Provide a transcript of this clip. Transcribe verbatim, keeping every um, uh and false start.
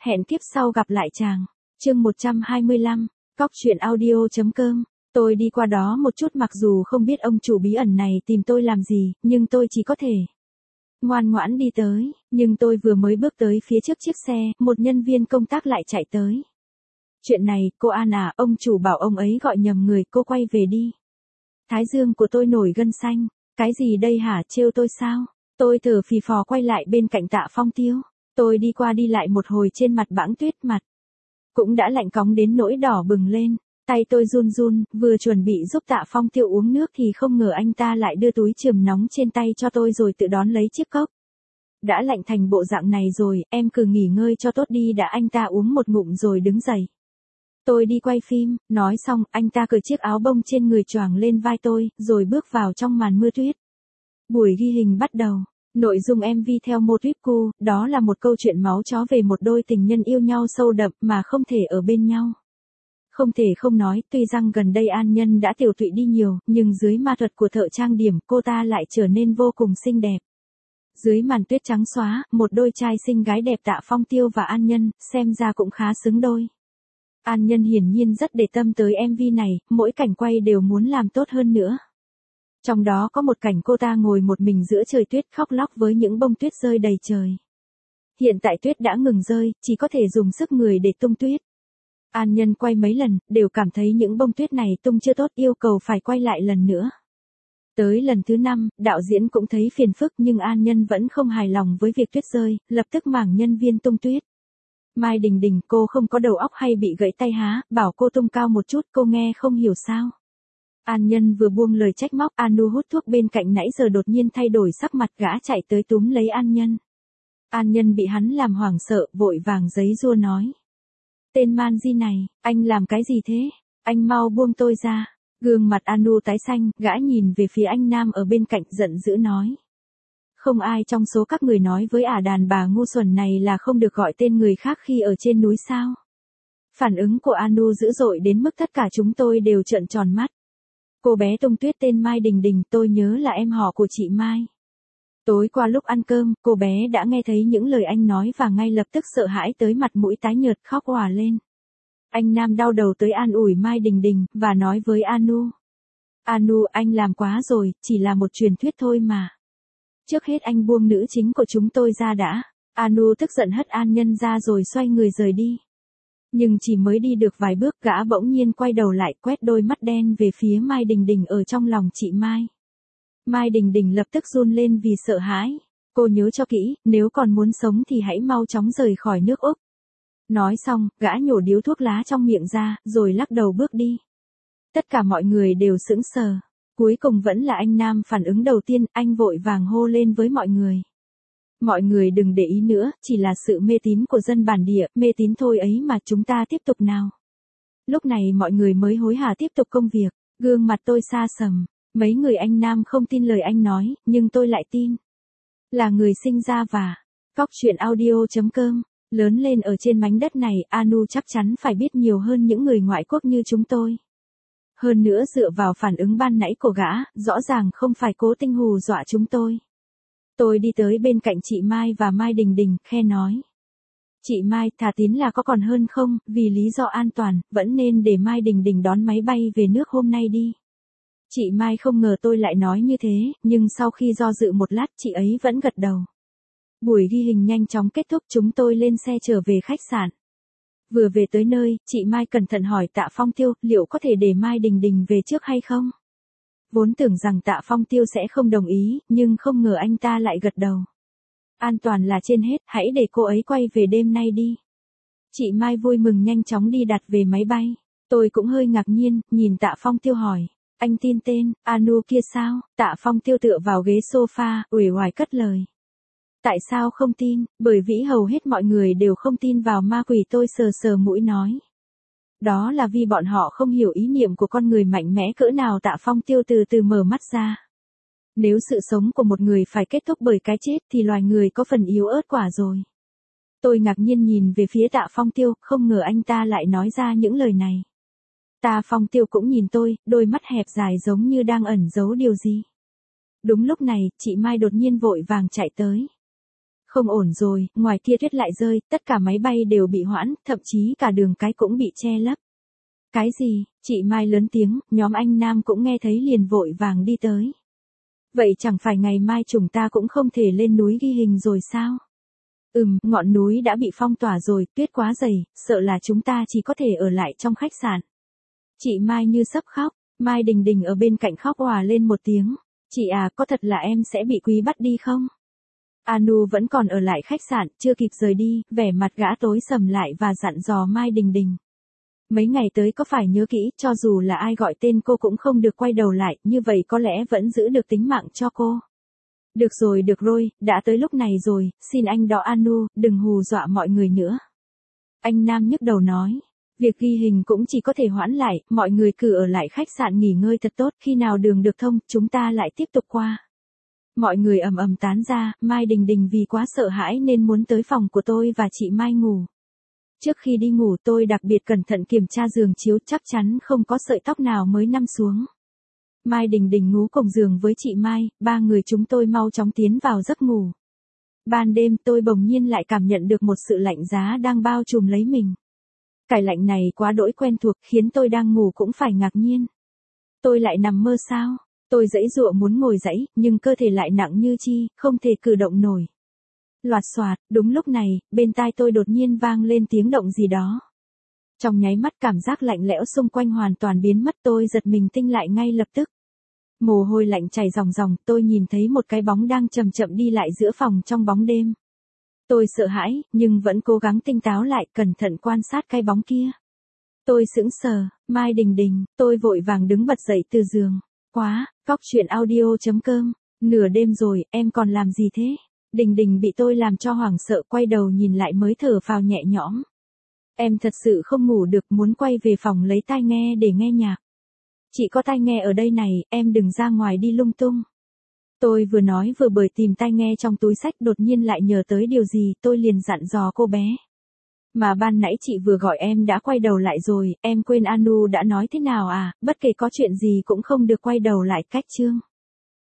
Hẹn kiếp sau gặp lại chàng. Chương một trăm hai mươi lăm, cóc truyện audio chấm com. Tôi đi qua đó một chút, mặc dù không biết ông chủ bí ẩn này tìm tôi làm gì, nhưng tôi chỉ có thể ngoan ngoãn đi tới, nhưng tôi vừa mới bước tới phía trước chiếc xe, một nhân viên công tác lại chạy tới. Chuyện này, cô An à, ông chủ bảo ông ấy gọi nhầm người, cô quay về đi. Thái dương của tôi nổi gân xanh. Cái gì đây hả, trêu tôi sao? Tôi thở phì phò quay lại bên cạnh Tạ Phong Tiêu. Tôi đi qua đi lại một hồi trên mặt bãng tuyết, mặt cũng đã lạnh cóng đến nỗi đỏ bừng lên. Tay tôi run run, vừa chuẩn bị giúp Tạ Phong Tiêu uống nước thì không ngờ anh ta lại đưa túi chườm nóng trên tay cho tôi rồi tự đón lấy chiếc cốc. Đã lạnh thành bộ dạng này rồi, em cứ nghỉ ngơi cho tốt đi đã, anh ta uống một ngụm rồi đứng dậy. Tôi đi quay phim, nói xong, anh ta cởi chiếc áo bông trên người choàng lên vai tôi, rồi bước vào trong màn mưa tuyết. Buổi ghi hình bắt đầu. Nội dung em vê theo mô típ cu, đó là một câu chuyện máu chó về một đôi tình nhân yêu nhau sâu đậm mà không thể ở bên nhau. Không thể không nói, tuy rằng gần đây An Nhân đã tiểu tụy đi nhiều, nhưng dưới ma thuật của thợ trang điểm, cô ta lại trở nên vô cùng xinh đẹp. Dưới màn tuyết trắng xóa, một đôi trai xinh gái đẹp Tạ Phong Tiêu và An Nhân, xem ra cũng khá xứng đôi. An Nhân hiển nhiên rất để tâm tới em vê này, mỗi cảnh quay đều muốn làm tốt hơn nữa. Trong đó có một cảnh cô ta ngồi một mình giữa trời tuyết khóc lóc với những bông tuyết rơi đầy trời. Hiện tại tuyết đã ngừng rơi, chỉ có thể dùng sức người để tung tuyết. An Nhân quay mấy lần, đều cảm thấy những bông tuyết này tung chưa tốt, yêu cầu phải quay lại lần nữa. Tới lần thứ năm, đạo diễn cũng thấy phiền phức nhưng An Nhân vẫn không hài lòng với việc tuyết rơi, lập tức mảng nhân viên tung tuyết. Mai Đình Đình, cô không có đầu óc hay bị gãy tay há, bảo cô tung cao một chút, cô nghe không hiểu sao. An Nhân vừa buông lời trách móc, Anu hút thuốc bên cạnh nãy giờ đột nhiên thay đổi sắc mặt, gã chạy tới túm lấy An Nhân. An Nhân bị hắn làm hoảng sợ, vội vàng giấy giụa nói. Tên man di này, anh làm cái gì thế? Anh mau buông tôi ra. Gương mặt Anu tái xanh, gã nhìn về phía anh nam ở bên cạnh giận dữ nói. Không ai trong số các người nói với ả đàn bà ngu xuẩn này là không được gọi tên người khác khi ở trên núi sao? Phản ứng của Anu dữ dội đến mức tất cả chúng tôi đều trợn tròn mắt. Cô bé tung tuyết tên Mai Đình Đình, tôi nhớ là em họ của chị Mai. Tối qua lúc ăn cơm, cô bé đã nghe thấy những lời anh nói và ngay lập tức sợ hãi tới mặt mũi tái nhợt khóc òa lên. Anh nam đau đầu tới an ủi Mai Đình Đình, và nói với Anu. Anu, anh làm quá rồi, chỉ là một truyền thuyết thôi mà. Trước hết anh buông nữ chính của chúng tôi ra đã. Anu tức giận hất An Nhân ra rồi xoay người rời đi. Nhưng chỉ mới đi được vài bước, gã bỗng nhiên quay đầu lại, quét đôi mắt đen về phía Mai Đình Đình ở trong lòng chị Mai. Mai Đình Đình lập tức run lên vì sợ hãi. Cô nhớ cho kỹ, nếu còn muốn sống thì hãy mau chóng rời khỏi nước Úc. Nói xong, gã nhổ điếu thuốc lá trong miệng ra, rồi lắc đầu bước đi. Tất cả mọi người đều sững sờ. Cuối cùng vẫn là anh nam phản ứng đầu tiên, anh vội vàng hô lên với mọi người. Mọi người đừng để ý nữa, chỉ là sự mê tín của dân bản địa, mê tín thôi ấy mà, chúng ta tiếp tục nào. Lúc này mọi người mới hối hả tiếp tục công việc, gương mặt tôi xa sầm, mấy người anh nam không tin lời anh nói, nhưng tôi lại tin. Là người sinh ra và cóc truyện audio chấm com, lớn lên ở trên mảnh đất này, Anu chắc chắn phải biết nhiều hơn những người ngoại quốc như chúng tôi. Hơn nữa dựa vào phản ứng ban nãy của gã, rõ ràng không phải cố tình hù dọa chúng tôi. Tôi đi tới bên cạnh chị Mai và Mai Đình Đình, khe nói. Chị Mai, thà tín là có còn hơn không, vì lý do an toàn, vẫn nên để Mai Đình Đình đón máy bay về nước hôm nay đi. Chị Mai không ngờ tôi lại nói như thế, nhưng sau khi do dự một lát chị ấy vẫn gật đầu. Buổi ghi hình nhanh chóng kết thúc, chúng tôi lên xe trở về khách sạn. Vừa về tới nơi, chị Mai cẩn thận hỏi Tạ Phong Tiêu, liệu có thể để Mai Đình Đình về trước hay không? Vốn tưởng rằng Tạ Phong Tiêu sẽ không đồng ý, nhưng không ngờ anh ta lại gật đầu. An toàn là trên hết, hãy để cô ấy quay về đêm nay đi. Chị Mai vui mừng nhanh chóng đi đặt về máy bay. Tôi cũng hơi ngạc nhiên, nhìn Tạ Phong Tiêu hỏi. Anh tin tên, Anu kia sao? Tạ Phong Tiêu tựa vào ghế sofa, uể oải cất lời. Tại sao không tin? Bởi vì hầu hết mọi người đều không tin vào ma quỷ, tôi sờ sờ mũi nói. Đó là vì bọn họ không hiểu ý niệm của con người mạnh mẽ cỡ nào. Tạ Phong Tiêu từ từ mở mắt ra. Nếu sự sống của một người phải kết thúc bởi cái chết thì loài người có phần yếu ớt quả rồi. Tôi ngạc nhiên nhìn về phía Tạ Phong Tiêu, không ngờ anh ta lại nói ra những lời này. Tạ Phong Tiêu cũng nhìn tôi, đôi mắt hẹp dài giống như đang ẩn giấu điều gì. Đúng lúc này, chị Mai đột nhiên vội vàng chạy tới. Không ổn rồi, ngoài kia tuyết lại rơi, tất cả máy bay đều bị hoãn, thậm chí cả đường cái cũng bị che lấp. Cái gì? Chị Mai lớn tiếng, nhóm anh Nam cũng nghe thấy liền vội vàng đi tới. Vậy chẳng phải ngày mai chúng ta cũng không thể lên núi ghi hình rồi sao? Ừm, ngọn núi đã bị phong tỏa rồi, tuyết quá dày, sợ là chúng ta chỉ có thể ở lại trong khách sạn. Chị Mai như sắp khóc, Mai Đình Đình ở bên cạnh khóc òa lên một tiếng. Chị à, có thật là em sẽ bị Quý bắt đi không? Anu vẫn còn ở lại khách sạn, chưa kịp rời đi, vẻ mặt gã tối sầm lại và dặn dò Mai Đình Đình. Mấy ngày tới có phải nhớ kỹ, cho dù là ai gọi tên cô cũng không được quay đầu lại, như vậy có lẽ vẫn giữ được tính mạng cho cô. Được rồi được rồi, đã tới lúc này rồi, xin anh đó Anu, đừng hù dọa mọi người nữa. Anh Nam nhức đầu nói, việc ghi hình cũng chỉ có thể hoãn lại, mọi người cứ ở lại khách sạn nghỉ ngơi thật tốt, khi nào đường được thông, chúng ta lại tiếp tục qua. Mọi người ầm ầm tán ra, Mai Đình Đình vì quá sợ hãi nên muốn tới phòng của tôi và chị Mai ngủ. Trước khi đi ngủ tôi đặc biệt cẩn thận kiểm tra giường chiếu, chắc chắn không có sợi tóc nào mới nằm xuống. Mai Đình Đình ngủ cùng giường với chị Mai, ba người chúng tôi mau chóng tiến vào giấc ngủ. Ban đêm tôi bỗng nhiên lại cảm nhận được một sự lạnh giá đang bao trùm lấy mình. Cái lạnh này quá đỗi quen thuộc khiến tôi đang ngủ cũng phải ngạc nhiên. Tôi lại nằm mơ sao? Tôi giãy giụa muốn ngồi dậy, nhưng cơ thể lại nặng như chi, không thể cử động nổi. Loạt xoạt, đúng lúc này, bên tai tôi đột nhiên vang lên tiếng động gì đó. Trong nháy mắt cảm giác lạnh lẽo xung quanh hoàn toàn biến mất, tôi giật mình tinh lại ngay lập tức. Mồ hôi lạnh chảy ròng ròng, tôi nhìn thấy một cái bóng đang chậm chậm đi lại giữa phòng trong bóng đêm. Tôi sợ hãi, nhưng vẫn cố gắng tinh táo lại, cẩn thận quan sát cái bóng kia. Tôi sững sờ, Mai Đình Đình, tôi vội vàng đứng bật dậy từ giường. Quá, cóc truyện audio chấm com, nửa đêm rồi, em còn làm gì thế? Đình Đình bị tôi làm cho hoảng sợ, quay đầu nhìn lại mới thở phào nhẹ nhõm. Em thật sự không ngủ được, muốn quay về phòng lấy tai nghe để nghe nhạc. Chị có tai nghe ở đây này, em đừng ra ngoài đi lung tung. Tôi vừa nói vừa bởi tìm tai nghe trong túi xách, đột nhiên lại nhớ tới điều gì, tôi liền dặn dò cô bé. Mà ban nãy chị vừa gọi em đã quay đầu lại rồi, em quên Anu đã nói thế nào à, bất kể có chuyện gì cũng không được quay đầu lại cách chương.